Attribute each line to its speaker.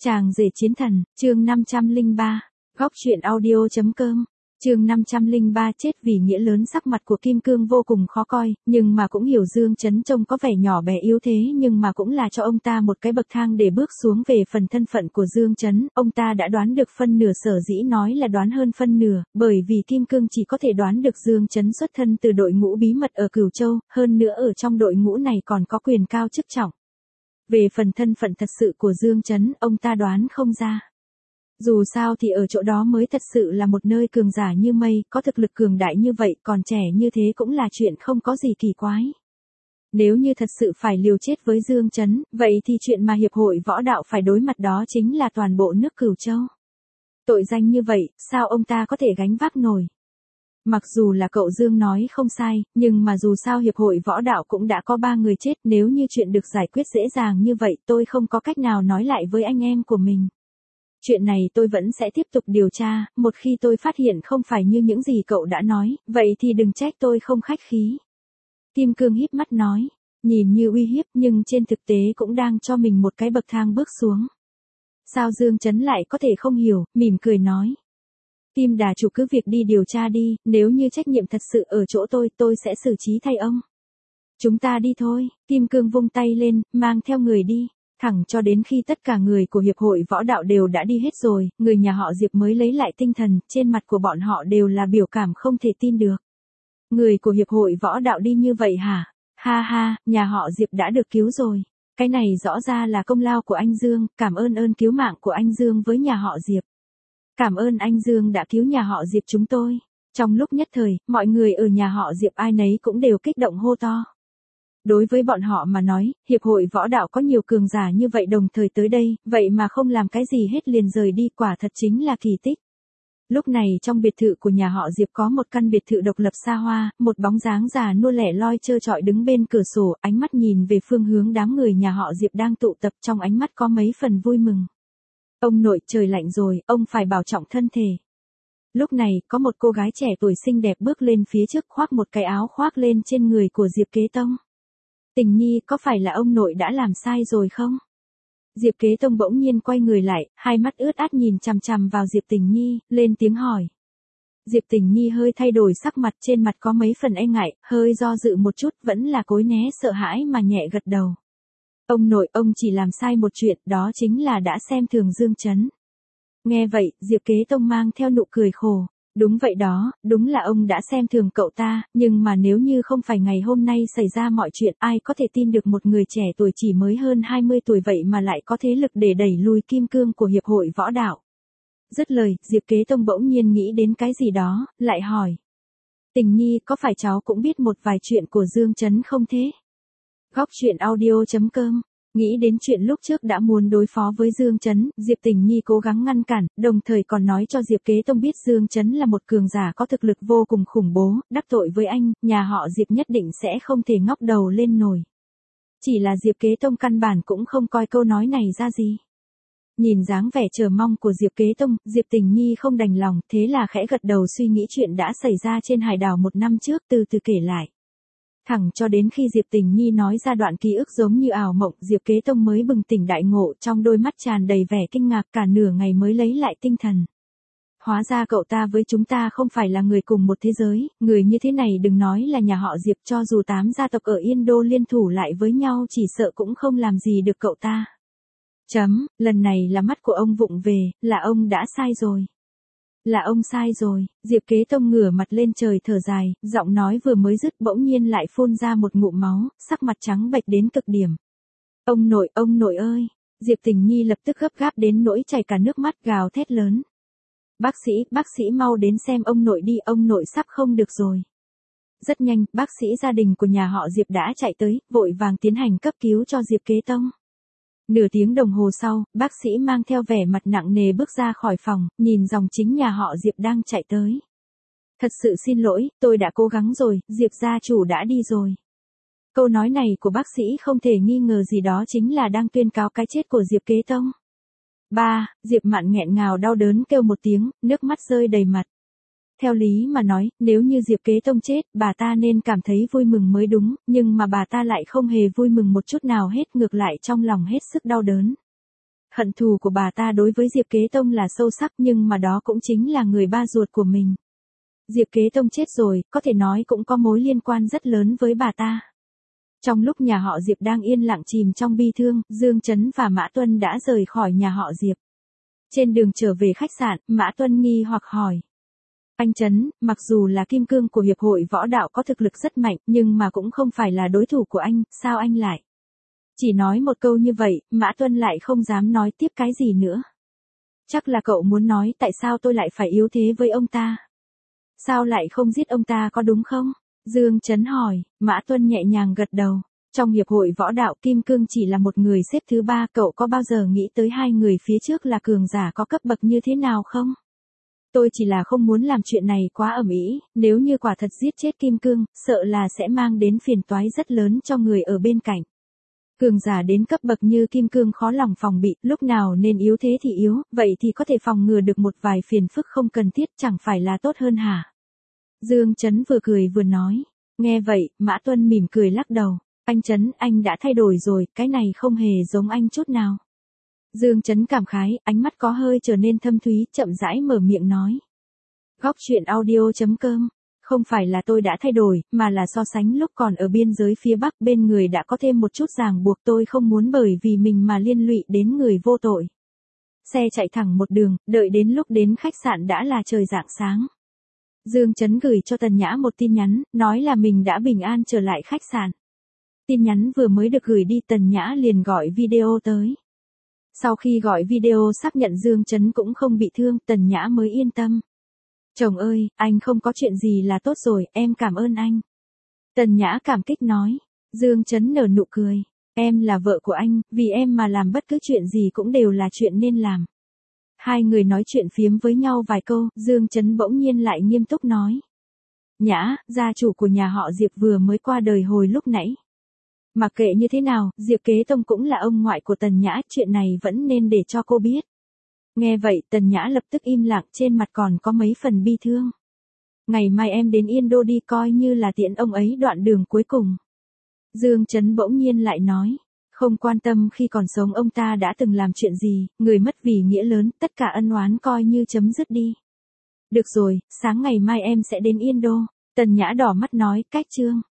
Speaker 1: Chàng rể chiến thần, chương 503, góc truyện audio.com, chương 503 chết vì nghĩa lớn. Sắc mặt của Kim Cương vô cùng khó coi, nhưng mà cũng hiểu Dương Chấn trông có vẻ nhỏ bé yếu thế, nhưng mà cũng là cho ông ta một cái bậc thang để bước xuống. Về phần thân phận của Dương Chấn, ông ta đã đoán được phân nửa, sở dĩ nói là đoán hơn phân nửa, bởi vì Kim Cương chỉ có thể đoán được Dương Chấn xuất thân từ đội ngũ bí mật ở Cửu Châu, hơn nữa ở trong đội ngũ này còn có quyền cao chức trọng. Về phần thân phận thật sự của Dương Chấn, ông ta đoán không ra. Dù sao thì ở chỗ đó mới thật sự là một nơi cường giả như mây, có thực lực cường đại như vậy, còn trẻ như thế cũng là chuyện không có gì kỳ quái. Nếu như thật sự phải liều chết với Dương Chấn, vậy thì chuyện mà Hiệp hội Võ Đạo phải đối mặt đó chính là toàn bộ nước Cửu Châu. Tội danh như vậy, sao ông ta có thể gánh vác nổi? Mặc dù là cậu Dương nói không sai, nhưng mà dù sao Hiệp hội Võ Đạo cũng đã có 3 người chết, nếu như chuyện được giải quyết dễ dàng như vậy tôi không có cách nào nói lại với anh em của mình. Chuyện này tôi vẫn sẽ tiếp tục điều tra, một khi tôi phát hiện không phải như những gì cậu đã nói, vậy thì đừng trách tôi không khách khí. Kim Cương híp mắt nói, nhìn như uy hiếp nhưng trên thực tế cũng đang cho mình một cái bậc thang bước xuống. Sao Dương Chấn lại có thể không hiểu, mỉm cười nói. Kim đà chủ cứ việc đi điều tra đi, nếu như trách nhiệm thật sự ở chỗ tôi sẽ xử trí thay ông. Chúng ta đi thôi, Kim Cương vung tay lên, mang theo người đi. Thẳng cho đến khi tất cả người của Hiệp hội Võ Đạo đều đã đi hết rồi, người nhà họ Diệp mới lấy lại tinh thần, trên mặt của bọn họ đều là biểu cảm không thể tin được. Người của Hiệp hội Võ Đạo đi như vậy hả? Ha ha, nhà họ Diệp đã được cứu rồi. Cái này rõ ra là công lao của anh Dương, cảm ơn ơn cứu mạng của anh Dương với nhà họ Diệp. Cảm ơn anh Dương đã cứu nhà họ Diệp chúng tôi. Trong lúc nhất thời, mọi người ở nhà họ Diệp ai nấy cũng đều kích động hô to. Đối với bọn họ mà nói, Hiệp hội Võ Đạo có nhiều cường giả như vậy đồng thời tới đây, vậy mà không làm cái gì hết liền rời đi, quả thật chính là kỳ tích. Lúc này trong biệt thự của nhà họ Diệp có một căn biệt thự độc lập xa hoa, một bóng dáng già nua lẻ loi trơ trọi đứng bên cửa sổ, ánh mắt nhìn về phương hướng đám người nhà họ Diệp đang tụ tập, trong ánh mắt có mấy phần vui mừng. Ông nội, trời lạnh rồi, ông phải bảo trọng thân thể. Lúc này, có một cô gái trẻ tuổi xinh đẹp bước lên phía trước, khoác một cái áo khoác lên trên người của Diệp Kế Tông. Tình Nhi, có phải là ông nội đã làm sai rồi không? Diệp Kế Tông bỗng nhiên quay người lại, hai mắt ướt át nhìn chằm chằm vào Diệp Tình Nhi, lên tiếng hỏi. Diệp Tình Nhi hơi thay đổi sắc mặt, trên mặt có mấy phần e ngại, hơi do dự một chút, vẫn là cối né sợ hãi mà nhẹ gật đầu. Ông nội, ông chỉ làm sai một chuyện, đó chính là đã xem thường Dương Chấn. Nghe vậy, Diệp Kế Tông mang theo nụ cười khổ. Đúng vậy đó, đúng là ông đã xem thường cậu ta, nhưng mà nếu như không phải ngày hôm nay xảy ra mọi chuyện, ai có thể tin được một người trẻ tuổi chỉ mới hơn 20 tuổi vậy mà lại có thế lực để đẩy lùi Kim Cương của Hiệp hội Võ Đạo. Dứt lời, Diệp Kế Tông bỗng nhiên nghĩ đến cái gì đó, lại hỏi. Tình Nhi, có phải cháu cũng biết một vài chuyện của Dương Chấn không thế? Góc truyện audio.com. Nghĩ đến chuyện lúc trước đã muốn đối phó với Dương Chấn, Diệp Tình Nhi cố gắng ngăn cản, đồng thời còn nói cho Diệp Kế Tông biết Dương Chấn là một cường giả có thực lực vô cùng khủng bố, đắc tội với anh, nhà họ Diệp nhất định sẽ không thể ngóc đầu lên nổi. Chỉ là Diệp Kế Tông căn bản cũng không coi câu nói này ra gì. Nhìn dáng vẻ chờ mong của Diệp Kế Tông, Diệp Tình Nhi không đành lòng, thế là khẽ gật đầu suy nghĩ chuyện đã xảy ra trên hải đảo 1 năm trước, từ từ kể lại. Thẳng cho đến khi Diệp Tình Nhi nói ra đoạn ký ức giống như ảo mộng, Diệp Kế Tông mới bừng tỉnh đại ngộ, trong đôi mắt tràn đầy vẻ kinh ngạc, cả nửa ngày mới lấy lại tinh thần. Hóa ra cậu ta với chúng ta không phải là người cùng một thế giới, người như thế này đừng nói là nhà họ Diệp, cho dù 8 gia tộc ở Yên Đô liên thủ lại với nhau chỉ sợ cũng không làm gì được cậu ta. Lần này là mắt của ông vụng về, là ông đã sai rồi. Là ông sai rồi, Diệp Kế Tông ngửa mặt lên trời thở dài, giọng nói vừa mới dứt bỗng nhiên lại phun ra một ngụm máu, sắc mặt trắng bệch đến cực điểm. Ông nội ơi, Diệp Tình Nhi lập tức gấp gáp đến nỗi chảy cả nước mắt, gào thét lớn. Bác sĩ mau đến xem ông nội đi, ông nội sắp không được rồi. Rất nhanh, bác sĩ gia đình của nhà họ Diệp đã chạy tới, vội vàng tiến hành cấp cứu cho Diệp Kế Tông. Nửa tiếng đồng hồ sau, bác sĩ mang theo vẻ mặt nặng nề bước ra khỏi phòng, nhìn dòng chính nhà họ Diệp đang chạy tới. Thật sự xin lỗi, tôi đã cố gắng rồi, Diệp gia chủ đã đi rồi. Câu nói này của bác sĩ không thể nghi ngờ gì đó chính là đang tuyên cáo cái chết của Diệp Kế Tông. Diệp Mạn nghẹn ngào đau đớn kêu một tiếng, nước mắt rơi đầy mặt. Theo lý mà nói, nếu như Diệp Kế Tông chết, bà ta nên cảm thấy vui mừng mới đúng, nhưng mà bà ta lại không hề vui mừng một chút nào hết, ngược lại trong lòng hết sức đau đớn. Hận thù của bà ta đối với Diệp Kế Tông là sâu sắc nhưng mà đó cũng chính là người ba ruột của mình. Diệp Kế Tông chết rồi, có thể nói cũng có mối liên quan rất lớn với bà ta. Trong lúc nhà họ Diệp đang yên lặng chìm trong bi thương, Dương Chấn và Mã Tuân đã rời khỏi nhà họ Diệp. Trên đường trở về khách sạn, Mã Tuân nghi hoặc hỏi. Anh Chấn, mặc dù là kim cương của Hiệp hội Võ đạo có thực lực rất mạnh, nhưng mà cũng không phải là đối thủ của anh, sao anh lại? Chỉ nói một câu như vậy, Mã Tuân lại không dám nói tiếp cái gì nữa. Chắc là cậu muốn nói tại sao tôi lại phải yếu thế với ông ta? Sao lại không giết ông ta có đúng không? Dương Chấn hỏi, Mã Tuân nhẹ nhàng gật đầu. Trong Hiệp hội Võ đạo Kim Cương chỉ là một người xếp thứ 3, cậu có bao giờ nghĩ tới hai người phía trước là cường giả có cấp bậc như thế nào không? Tôi chỉ là không muốn làm chuyện này quá ầm ĩ, nếu như quả thật giết chết Kim Cương, sợ là sẽ mang đến phiền toái rất lớn cho người ở bên cạnh. Cường giả đến cấp bậc như Kim Cương khó lòng phòng bị, lúc nào nên yếu thế thì yếu, vậy thì có thể phòng ngừa được một vài phiền phức không cần thiết, chẳng phải là tốt hơn hả? Dương Chấn vừa cười vừa nói. Nghe vậy, Mã Tuân mỉm cười lắc đầu. Anh Chấn, anh đã thay đổi rồi, cái này không hề giống anh chút nào. Dương Chấn cảm khái, ánh mắt có hơi trở nên thâm thúy, chậm rãi mở miệng nói. Góc truyện audio.com. Không phải là tôi đã thay đổi, mà là so sánh lúc còn ở biên giới phía Bắc bên người đã có thêm một chút ràng buộc, tôi không muốn bởi vì mình mà liên lụy đến người vô tội. Xe chạy thẳng một đường, đợi đến lúc đến khách sạn đã là trời rạng sáng. Dương Chấn gửi cho Tần Nhã một tin nhắn, nói là mình đã bình an trở lại khách sạn. Tin nhắn vừa mới được gửi đi, Tần Nhã liền gọi video tới. Sau khi gọi video xác nhận Dương Chấn cũng không bị thương, Tần Nhã mới yên tâm. Chồng ơi, anh không có chuyện gì là tốt rồi, em cảm ơn anh. Tần Nhã cảm kích nói. Dương Chấn nở nụ cười. Em là vợ của anh, vì em mà làm bất cứ chuyện gì cũng đều là chuyện nên làm. Hai người nói chuyện phiếm với nhau vài câu, Dương Chấn bỗng nhiên lại nghiêm túc nói. Nhã, gia chủ của nhà họ Diệp vừa mới qua đời hồi lúc nãy. Mặc kệ như thế nào, Diệp Kế Tông cũng là ông ngoại của Tần Nhã, chuyện này vẫn nên để cho cô biết. Nghe vậy, Tần Nhã lập tức im lặng, trên mặt còn có mấy phần bi thương. Ngày mai em đến Yên Đô đi, coi như là tiễn ông ấy đoạn đường cuối cùng. Dương Chấn bỗng nhiên lại nói. Không quan tâm khi còn sống ông ta đã từng làm chuyện gì, người mất vì nghĩa lớn, tất cả ân oán coi như chấm dứt đi. Được rồi, sáng ngày mai em sẽ đến Yên Đô. Tần Nhã đỏ mắt nói, cách chương.